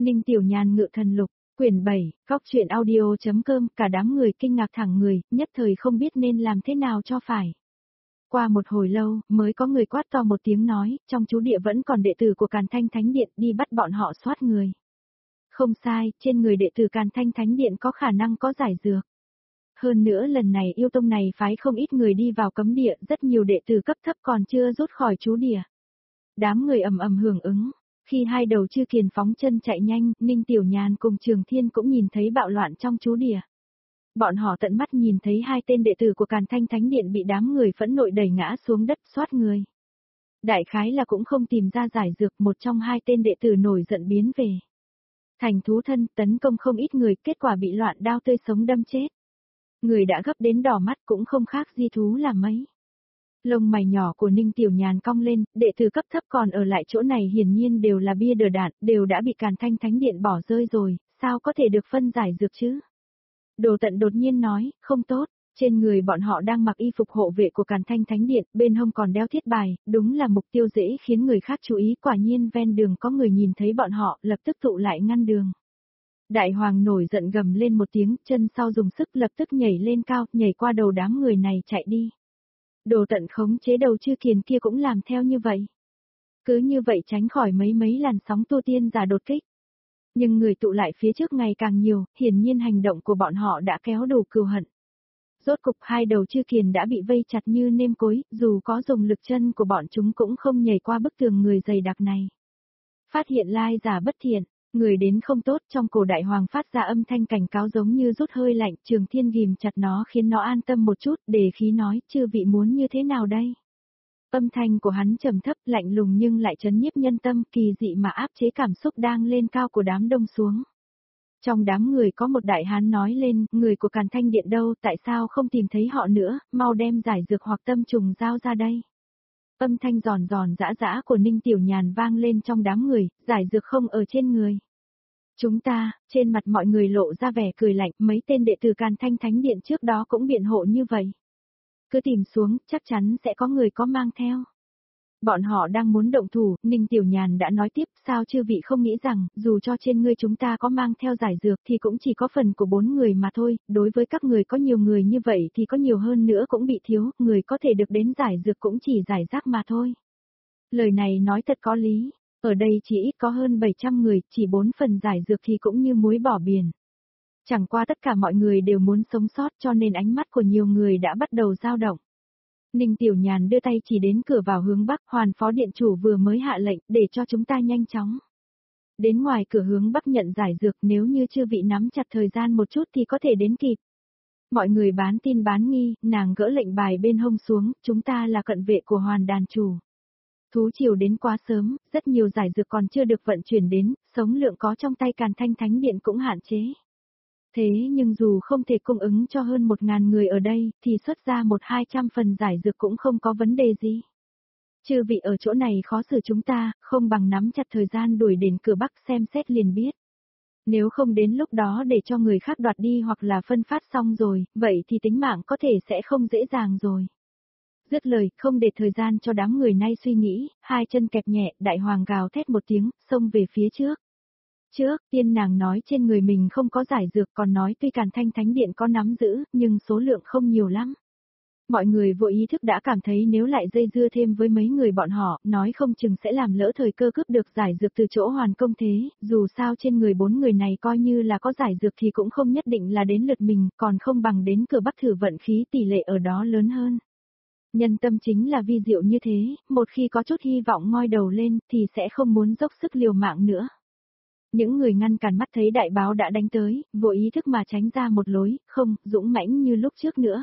Ninh Tiểu Nhàn ngự thần lục, quyển 7, góc truyện audio.com, cả đám người kinh ngạc thẳng người, nhất thời không biết nên làm thế nào cho phải. Qua một hồi lâu, mới có người quát to một tiếng nói, trong chú địa vẫn còn đệ tử của Càn Thanh Thánh Điện, đi bắt bọn họ soát người. Không sai, trên người đệ tử Càn Thanh Thánh Điện có khả năng có giải dược. Hơn nữa lần này yêu tông này phái không ít người đi vào cấm địa, rất nhiều đệ tử cấp thấp còn chưa rút khỏi chú địa. Đám người ầm ầm hưởng ứng. Khi hai đầu chư kiền phóng chân chạy nhanh, Ninh Tiểu Nhàn cùng Trường Thiên cũng nhìn thấy bạo loạn trong chú địa. Bọn họ tận mắt nhìn thấy hai tên đệ tử của Càn Thanh Thánh Điện bị đám người phẫn nộ đẩy ngã xuống đất soát người. Đại khái là cũng không tìm ra giải dược, một trong hai tên đệ tử nổi giận biến về. Thành thú thân tấn công không ít người, kết quả bị loạn đao tươi sống đâm chết. Người đã gấp đến đỏ mắt cũng không khác di thú là mấy. Lông mày nhỏ của Ninh Tiểu Nhàn cong lên, đệ tử cấp thấp còn ở lại chỗ này hiển nhiên đều là bia đỡ đạn, đều đã bị Càn Thanh Thánh Điện bỏ rơi rồi, sao có thể được phân giải dược chứ? Đồ Tận đột nhiên nói, không tốt, trên người bọn họ đang mặc y phục hộ vệ của Càn Thanh Thánh Điện, bên hông còn đeo thiết bài, đúng là mục tiêu dễ khiến người khác chú ý, quả nhiên ven đường có người nhìn thấy bọn họ, lập tức tụ lại ngăn đường. Đại Hoàng nổi giận gầm lên một tiếng, chân sau dùng sức lập tức nhảy lên cao, nhảy qua đầu đám người này chạy đi. Đồ Tận khống chế đầu chư kiền kia cũng làm theo như vậy. Cứ như vậy tránh khỏi mấy làn sóng tu tiên giả đột kích. Nhưng người tụ lại phía trước ngày càng nhiều, hiển nhiên hành động của bọn họ đã kéo đủ cừu hận. Rốt cục hai đầu chư kiền đã bị vây chặt như nêm cối, dù có dùng lực chân của bọn chúng cũng không nhảy qua bức tường người dày đặc này. Phát hiện lai giả bất thiện. Người đến không tốt, trong cổ Đại Hoàng phát ra âm thanh cảnh cáo giống như rút hơi lạnh, Trường Thiên ghim chặt nó khiến nó an tâm một chút, để khí nói, chư vị muốn như thế nào đây? Âm thanh của hắn trầm thấp, lạnh lùng nhưng lại trấn nhiếp nhân tâm, kỳ dị mà áp chế cảm xúc đang lên cao của đám đông xuống. Trong đám người có một đại hán nói lên, người của Càn Thanh Điện đâu, tại sao không tìm thấy họ nữa, mau đem giải dược hoặc tâm trùng giao ra đây. Âm thanh giòn giã của Ninh Tiểu Nhàn vang lên trong đám người, giải dược không ở trên người. Chúng ta, trên mặt mọi người lộ ra vẻ cười lạnh, mấy tên đệ tử Càn Thanh Thánh Điện trước đó cũng biện hộ như vậy. Cứ tìm xuống, chắc chắn sẽ có người có mang theo. Bọn họ đang muốn động thủ, Ninh Tiểu Nhàn đã nói tiếp, sao chư vị không nghĩ rằng, dù cho trên ngươi chúng ta có mang theo giải dược thì cũng chỉ có phần của 4 người mà thôi, đối với các người có nhiều người như vậy thì có nhiều hơn nữa cũng bị thiếu, người có thể được đến giải dược cũng chỉ giải rác mà thôi. Lời này nói thật có lý, ở đây chỉ ít có hơn 700 người, chỉ 4 phần giải dược thì cũng như muối bỏ biển. Chẳng qua tất cả mọi người đều muốn sống sót cho nên ánh mắt của nhiều người đã bắt đầu dao động. Ninh Tiểu Nhàn đưa tay chỉ đến cửa vào hướng Bắc, Hoàn Phó Điện Chủ vừa mới hạ lệnh để cho chúng ta nhanh chóng. Đến ngoài cửa hướng Bắc nhận giải dược, nếu như chư vị nắm chặt thời gian một chút thì có thể đến kịp. Mọi người bán tin bán nghi, nàng gỡ lệnh bài bên hông xuống, chúng ta là cận vệ của Hoàn Đàn Chủ. Thú triều đến quá sớm, rất nhiều giải dược còn chưa được vận chuyển đến, sống lượng có trong tay Càn Thanh Thánh Điện cũng hạn chế. Thế nhưng dù không thể cung ứng cho hơn 1000 người ở đây, thì xuất ra 100-200 phần giải dược cũng không có vấn đề gì. Chư vị ở chỗ này khó xử chúng ta, không bằng nắm chặt thời gian đuổi đến cửa Bắc xem xét liền biết. Nếu không đến lúc đó để cho người khác đoạt đi hoặc là phân phát xong rồi, vậy thì tính mạng có thể sẽ không dễ dàng rồi. Dứt lời, không để thời gian cho đám người nay suy nghĩ, hai chân kẹp nhẹ, Đại Hoàng gào thét một tiếng, xông về phía trước. Trước tiên nàng nói trên người mình không có giải dược, còn nói tuy Càn Thanh Thánh Điện có nắm giữ, nhưng số lượng không nhiều lắm. Mọi người vô ý thức đã cảm thấy nếu lại dây dưa thêm với mấy người bọn họ, nói không chừng sẽ làm lỡ thời cơ cướp được giải dược từ chỗ Hoàn Công Thế, dù sao trên người 4 người này coi như là có giải dược thì cũng không nhất định là đến lượt mình, còn không bằng đến cửa Bắc thử vận khí, tỷ lệ ở đó lớn hơn. Nhân tâm chính là vi diệu như thế, một khi có chút hy vọng ngoi đầu lên thì sẽ không muốn dốc sức liều mạng nữa. Những người ngăn cản mắt thấy đại báo đã đánh tới, vô ý thức mà tránh ra một lối, không, dũng mãnh như lúc trước nữa.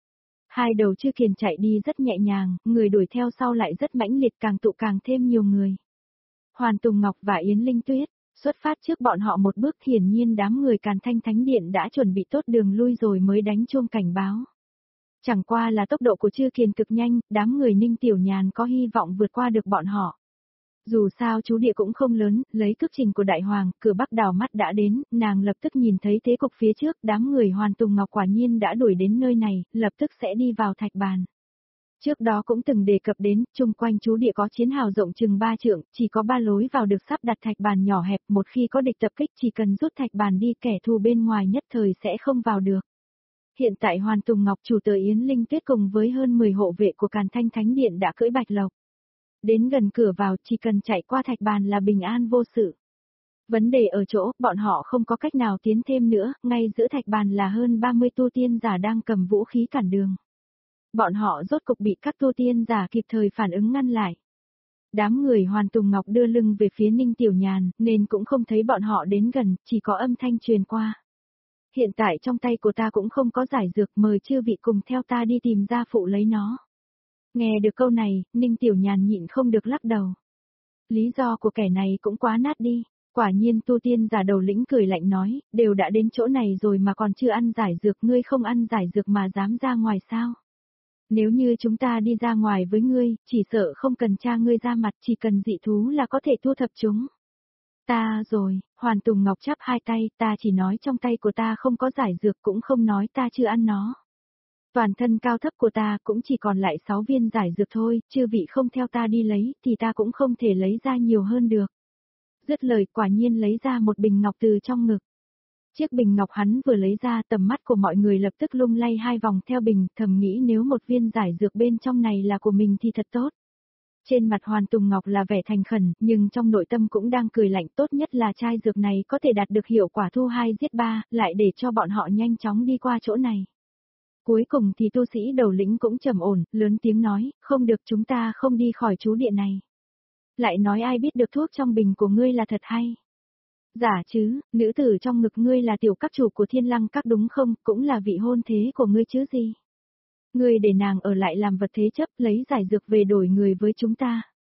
Hai đầu chư kiền chạy đi rất nhẹ nhàng, người đuổi theo sau lại rất mãnh liệt, càng tụ càng thêm nhiều người. Hoàn Tùng Ngọc và Yến Linh Tuyết, xuất phát trước bọn họ một bước, hiển nhiên đám người Càn Thanh Thánh Điện đã chuẩn bị tốt đường lui rồi mới đánh chuông cảnh báo. Chẳng qua là tốc độ của chư kiền cực nhanh, đám người Ninh Tiểu Nhàn có hy vọng vượt qua được bọn họ. Dù sao chú địa cũng không lớn, lấy cước trình của Đại Hoàng, cửa Bắc đảo mắt đã đến, nàng lập tức nhìn thấy thế cục phía trước, đám người Hoàn Tùng Ngọc quả nhiên đã đuổi đến nơi này, lập tức sẽ đi vào thạch bàn. Trước đó cũng từng đề cập đến, chung quanh chú địa có chiến hào rộng chừng 3 trượng, chỉ có 3 lối vào được sắp đặt thạch bàn nhỏ hẹp, một khi có địch tập kích chỉ cần rút thạch bàn đi kẻ thù bên ngoài nhất thời sẽ không vào được. Hiện tại Hoàn Tùng Ngọc chủ tớ Yến Linh Tuyết cùng với hơn 10 hộ vệ của Càn Thanh Thánh Điện đã cưỡi bạch lộc. Đến gần cửa vào chỉ cần chạy qua thạch bàn là bình an vô sự. Vấn đề ở chỗ, bọn họ không có cách nào tiến thêm nữa, ngay giữa thạch bàn là hơn 30 tu tiên giả đang cầm vũ khí cản đường. Bọn họ rốt cục bị các tu tiên giả kịp thời phản ứng ngăn lại. Đám người Hoàn Tùng Ngọc đưa lưng về phía Ninh Tiểu Nhàn, nên cũng không thấy bọn họ đến gần, chỉ có âm thanh truyền qua. Hiện tại trong tay của ta cũng không có giải dược, mời chư vị cùng theo ta đi tìm gia phụ lấy nó. Nghe được câu này, Ninh Tiểu Nhàn nhịn không được lắc đầu. Lý do của kẻ này cũng quá nát đi. Quả nhiên tu tiên giả đầu lĩnh cười lạnh nói, đều đã đến chỗ này rồi mà còn chưa ăn giải dược, ngươi không ăn giải dược mà dám ra ngoài sao? Nếu như chúng ta đi ra ngoài với ngươi, chỉ sợ không cần tra ngươi ra mặt, chỉ cần dị thú là có thể thu thập chúng. Ta rồi, Hoàn Tùng Ngọc chắp hai tay, ta chỉ nói trong tay của ta không có giải dược, cũng không nói ta chưa ăn nó. Toàn thân cao thấp của ta cũng chỉ còn lại 6 viên giải dược thôi, chư vị không theo ta đi lấy, thì ta cũng không thể lấy ra nhiều hơn được. Dứt lời quả nhiên lấy ra một bình ngọc từ trong ngực. Chiếc bình ngọc hắn vừa lấy ra, tầm mắt của mọi người lập tức lung lay 2 vòng theo bình, thầm nghĩ nếu một viên giải dược bên trong này là của mình thì thật tốt. Trên mặt Hoàn Tùng Ngọc là vẻ thành khẩn, nhưng trong nội tâm cũng đang cười lạnh, tốt nhất là chai dược này có thể đạt được hiệu quả thu 2 giết 3, lại để cho bọn họ nhanh chóng đi qua chỗ này. Cuối cùng thì tu sĩ đầu lĩnh cũng trầm ổn, lớn tiếng nói, không được, chúng ta không đi khỏi chú địa này. Lại nói ai biết được thuốc trong bình của ngươi là thật hay? Giả chứ, nữ tử trong ngực ngươi là tiểu các chủ của Thiên Lăng các đúng không, cũng là vị hôn thế của ngươi chứ gì? Ngươi để nàng ở lại làm vật thế chấp, lấy giải dược về đổi người với chúng ta.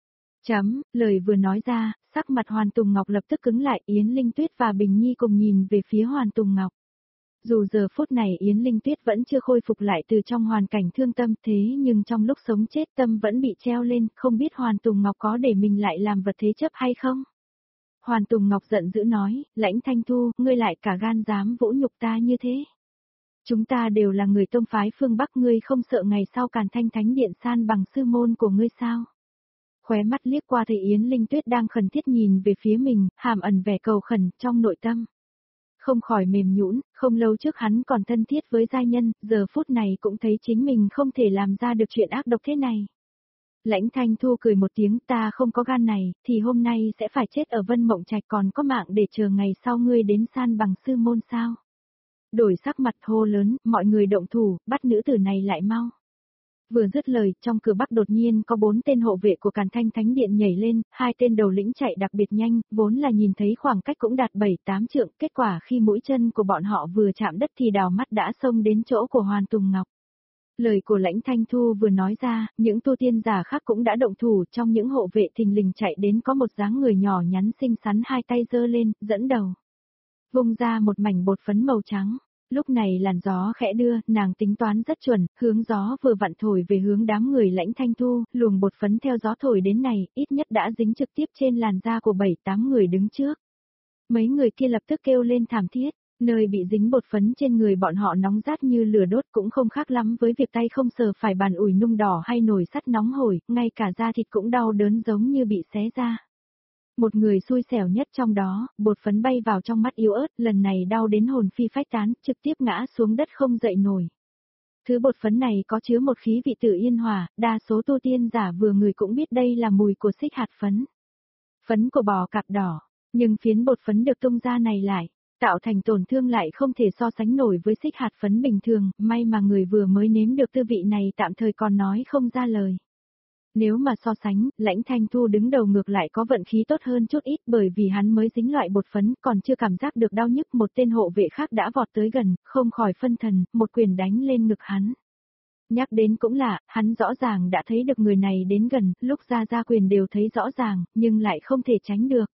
Lời vừa nói ra, sắc mặt Hoàn Tùng Ngọc lập tức cứng lại, Yến Linh Tuyết và Bình Nhi cùng nhìn về phía Hoàn Tùng Ngọc. Dù giờ phút này Yến Linh Tuyết vẫn chưa khôi phục lại từ trong hoàn cảnh thương tâm thế nhưng trong lúc sống chết tâm vẫn bị treo lên, không biết Hoàn Tùng Ngọc có để mình lại làm vật thế chấp hay không? Hoàn Tùng Ngọc giận dữ nói, Lãnh Thanh Thu, ngươi lại cả gan dám vỗ nhục ta như thế. Chúng ta đều là người tông phái phương Bắc, ngươi không sợ ngày sau Càn Thanh Thánh Điện san bằng sư môn của ngươi sao? Khóe mắt liếc qua thấy Yến Linh Tuyết đang khẩn thiết nhìn về phía mình, hàm ẩn vẻ cầu khẩn trong nội tâm. Không khỏi mềm nhũn, không lâu trước hắn còn thân thiết với giai nhân, giờ phút này cũng thấy chính mình không thể làm ra được chuyện ác độc thế này. Lãnh Thanh Thu cười một tiếng, ta không có gan này, thì hôm nay sẽ phải chết ở Vân Mộng Trạch, còn có mạng để chờ ngày sau ngươi đến san bằng sư môn sao? Đổi sắc mặt hô lớn, mọi người động thủ, bắt nữ tử này lại mau. Vừa dứt lời, trong cửa Bắc đột nhiên có 4 tên hộ vệ của Càn Thanh Thánh Điện nhảy lên, 2 tên đầu lĩnh chạy đặc biệt nhanh, vốn là nhìn thấy khoảng cách cũng đạt 7-8 trượng, kết quả khi mũi chân của bọn họ vừa chạm đất thì đào mắt đã xông đến chỗ của Hoàn Tùng Ngọc. Lời của Lãnh Thanh Thu vừa nói ra, những tu tiên giả khác cũng đã động thủ, trong những hộ vệ thình lình chạy đến có một dáng người nhỏ nhắn xinh xắn, 2 tay giơ lên, dẫn đầu. Vung ra một mảnh bột phấn màu trắng. Lúc này làn gió khẽ đưa, nàng tính toán rất chuẩn, hướng gió vừa vặn thổi về hướng đám người Lãnh Thanh Thu, luồng bột phấn theo gió thổi đến này, ít nhất đã dính trực tiếp trên làn da của 7-8 người đứng trước. Mấy người kia lập tức kêu lên thảm thiết, nơi bị dính bột phấn trên người bọn họ nóng rát như lửa đốt, cũng không khác lắm với việc tay không sờ phải bàn ủi nung đỏ hay nồi sắt nóng hổi, ngay cả da thịt cũng đau đớn giống như bị xé ra. Một người xui xẻo nhất trong đó, bột phấn bay vào trong mắt yếu ớt, lần này đau đến hồn phi phách tán, trực tiếp ngã xuống đất không dậy nổi. Thứ bột phấn này có chứa một khí vị tự yên hòa, đa số tu tiên giả vừa ngửi cũng biết đây là mùi của xích hạt phấn. Phấn của bò cạp đỏ, nhưng phiến bột phấn được tung ra này lại, tạo thành tổn thương lại không thể so sánh nổi với xích hạt phấn bình thường, may mà người vừa mới nếm được tư vị này tạm thời còn nói không ra lời. Nếu mà so sánh, Lãnh Thanh Thu đứng đầu ngược lại có vận khí tốt hơn chút ít, bởi vì hắn mới dính loại bột phấn, còn chưa cảm giác được đau nhức, một tên hộ vệ khác đã vọt tới gần, không khỏi phân thần, một quyền đánh lên ngực hắn. Nhắc đến cũng lạ, hắn rõ ràng đã thấy được người này đến gần, lúc ra quyền đều thấy rõ ràng, nhưng lại không thể tránh được.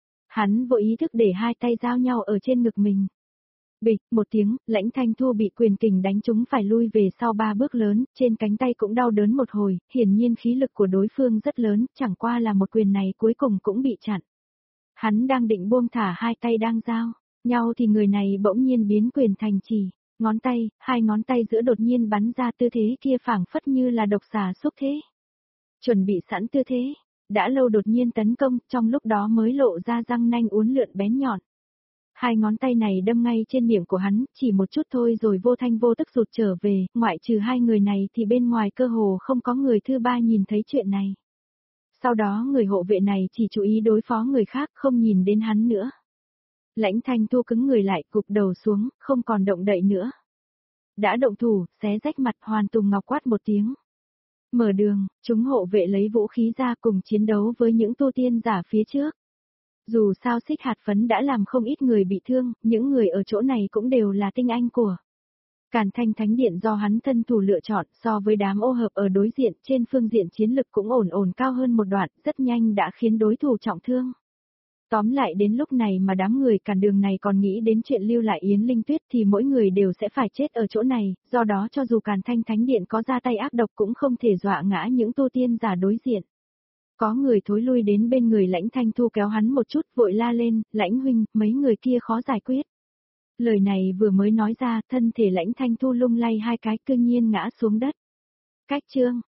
Hắn vô ý thức để 2 tay giao nhau ở trên ngực mình. Bịch, một tiếng, Lãnh Thanh Thu bị quyền kình đánh trúng phải lui về sau 3 bước lớn, trên cánh tay cũng đau đớn một hồi, hiển nhiên khí lực của đối phương rất lớn, chẳng qua là một quyền này cuối cùng cũng bị chặn. Hắn đang định buông thả 2 tay đang giao nhau thì người này bỗng nhiên biến quyền thành chỉ, hai ngón tay giữa đột nhiên bắn ra tư thế kia phảng phất như là độc xà xúc thế. Chuẩn bị sẵn tư thế, đã lâu đột nhiên tấn công, trong lúc đó mới lộ ra răng nanh uốn lượn bén nhọn. Hai ngón tay này đâm ngay trên miệng của hắn, chỉ một chút thôi rồi vô thanh vô tức rụt trở về, ngoại trừ hai người này thì bên ngoài cơ hồ không có người thứ ba nhìn thấy chuyện này. Sau đó người hộ vệ này chỉ chú ý đối phó người khác, không nhìn đến hắn nữa. Lãnh Thanh Thu cứng người lại, gục đầu xuống, không còn động đậy nữa. Đã động thủ, xé rách mặt, Hoàn Tùng Ngọc quát một tiếng. Mở đường, chúng hộ vệ lấy vũ khí ra cùng chiến đấu với những tu tiên giả phía trước. Dù sao Xích Hạt Phấn đã làm không ít người bị thương, những người ở chỗ này cũng đều là tinh anh của Càn Thanh Thánh Điện do hắn thân thủ lựa chọn, so với đám ô hợp ở đối diện trên phương diện chiến lực cũng ổn cao hơn một đoạn, rất nhanh đã khiến đối thủ trọng thương. Tóm lại đến lúc này mà đám người cản đường này còn nghĩ đến chuyện lưu lại Yến Linh Tuyết thì mỗi người đều sẽ phải chết ở chỗ này, do đó cho dù Càn Thanh Thánh Điện có ra tay ác độc cũng không thể dọa ngã những tu tiên giả đối diện. Có người thối lui đến bên người Lãnh Thanh Thu kéo hắn một chút, vội la lên, Lãnh huynh, mấy người kia khó giải quyết. Lời này vừa mới nói ra, thân thể Lãnh Thanh Thu lung lay hai cái, cương nhiên ngã xuống đất. Cách chương